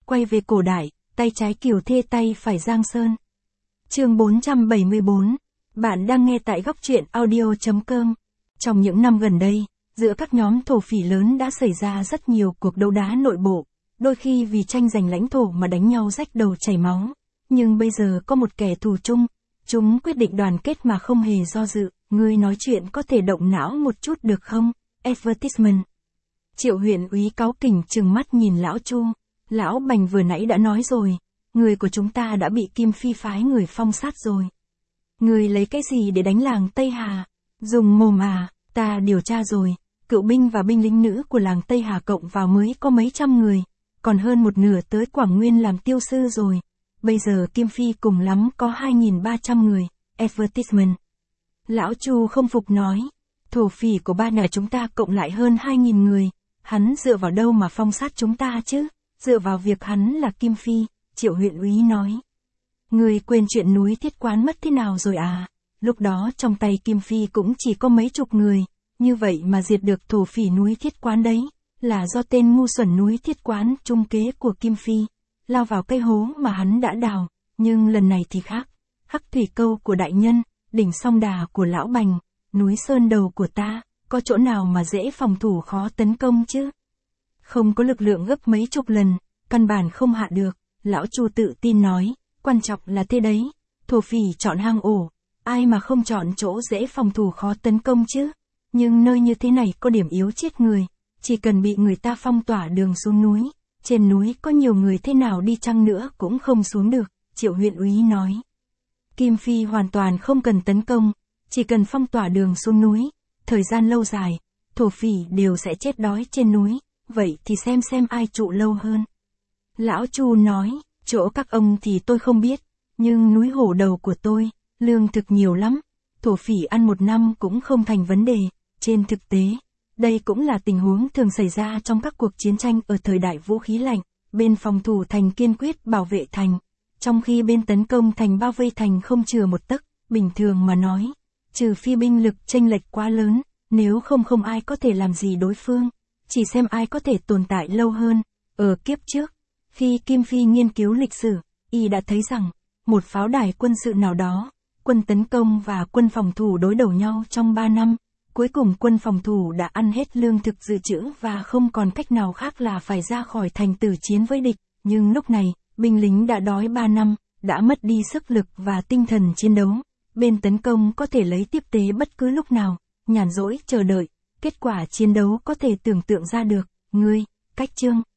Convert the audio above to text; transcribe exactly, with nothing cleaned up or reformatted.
quay về cổ đại, tay trái Kiều Thê tay phải Giang Sơn. Chương bốn trăm bảy mươi bốn. Bạn đang nghe tại góc truyện audio chấm com. Trong những năm gần đây, giữa các nhóm thổ phỉ lớn đã xảy ra rất nhiều cuộc đấu đá nội bộ, đôi khi vì tranh giành lãnh thổ mà đánh nhau rách đầu chảy máu. Nhưng bây giờ có một kẻ thù chung, chúng quyết định đoàn kết mà không hề do dự. Ngươi nói chuyện có thể động não một chút được không? Advertisement. Triệu huyện úy cáu kỉnh trừng mắt nhìn lão Chu. Lão Bành vừa nãy đã nói rồi, người của chúng ta đã bị Kim Phi phái người phong sát rồi. Người lấy cái gì để đánh làng Tây Hà? Dùng mồm à? Ta điều tra rồi, cựu binh và binh lính nữ của làng Tây Hà cộng vào mới có mấy trăm người, còn hơn một nửa tới Quảng Nguyên làm tiêu sư rồi. Bây giờ Kim Phi cùng lắm có hai nghìn ba trăm người. Advertisement. Lão Chu không phục nói, thổ phỉ của ba nhà chúng ta cộng lại hơn hai nghìn người, hắn dựa vào đâu mà phong sát chúng ta chứ? Dựa vào việc hắn là Kim Phi. Triệu huyện úy nói. Người quên chuyện núi Thiết Quán mất thế nào rồi à? Lúc đó trong tay Kim Phi cũng chỉ có mấy chục người, như vậy mà diệt được thổ phỉ núi Thiết Quán đấy, là do tên ngu xuẩn núi Thiết Quán trung kế của Kim Phi, lao vào cây hố mà hắn đã đào. Nhưng lần này thì khác, Hắc Thủy Câu của đại nhân, đỉnh Song Đà của lão Bành, núi Sơn Đầu của ta, có chỗ nào mà dễ phòng thủ khó tấn công chứ? Không có lực lượng gấp mấy chục lần, căn bản không hạ được. Lão Chu tự tin nói, quan trọng là thế đấy, thổ phỉ chọn hang ổ, ai mà không chọn chỗ dễ phòng thủ khó tấn công chứ? Nhưng nơi như thế này có điểm yếu chết người, chỉ cần bị người ta phong tỏa đường xuống núi, trên núi có nhiều người thế nào đi chăng nữa cũng không xuống được. Triệu huyện úy nói. Kim Phi hoàn toàn không cần tấn công, chỉ cần phong tỏa đường xuống núi, thời gian lâu dài, thổ phỉ đều sẽ chết đói trên núi, vậy thì xem xem ai trụ lâu hơn. Lão Chu nói, chỗ các ông thì tôi không biết, nhưng núi Hổ Đầu của tôi, lương thực nhiều lắm, thổ phỉ ăn một năm cũng không thành vấn đề. Trên thực tế, đây cũng là tình huống thường xảy ra trong các cuộc chiến tranh ở thời đại vũ khí lạnh, bên phòng thủ thành kiên quyết bảo vệ thành, trong khi bên tấn công thành bao vây thành không chừa một tấc. Bình thường mà nói, trừ phi binh lực chênh lệch quá lớn, nếu không không ai có thể làm gì đối phương, chỉ xem ai có thể tồn tại lâu hơn. Ở kiếp trước, khi Kim Phi nghiên cứu lịch sử, y đã thấy rằng, một pháo đài quân sự nào đó, quân tấn công và quân phòng thủ đối đầu nhau trong ba năm, cuối cùng quân phòng thủ đã ăn hết lương thực dự trữ và không còn cách nào khác là phải ra khỏi thành tử chiến với địch. Nhưng lúc này, binh lính đã đói ba năm, đã mất đi sức lực và tinh thần chiến đấu. Bên tấn công có thể lấy tiếp tế bất cứ lúc nào, nhàn rỗi chờ đợi, kết quả chiến đấu có thể tưởng tượng ra được. Ngươi, cách chương.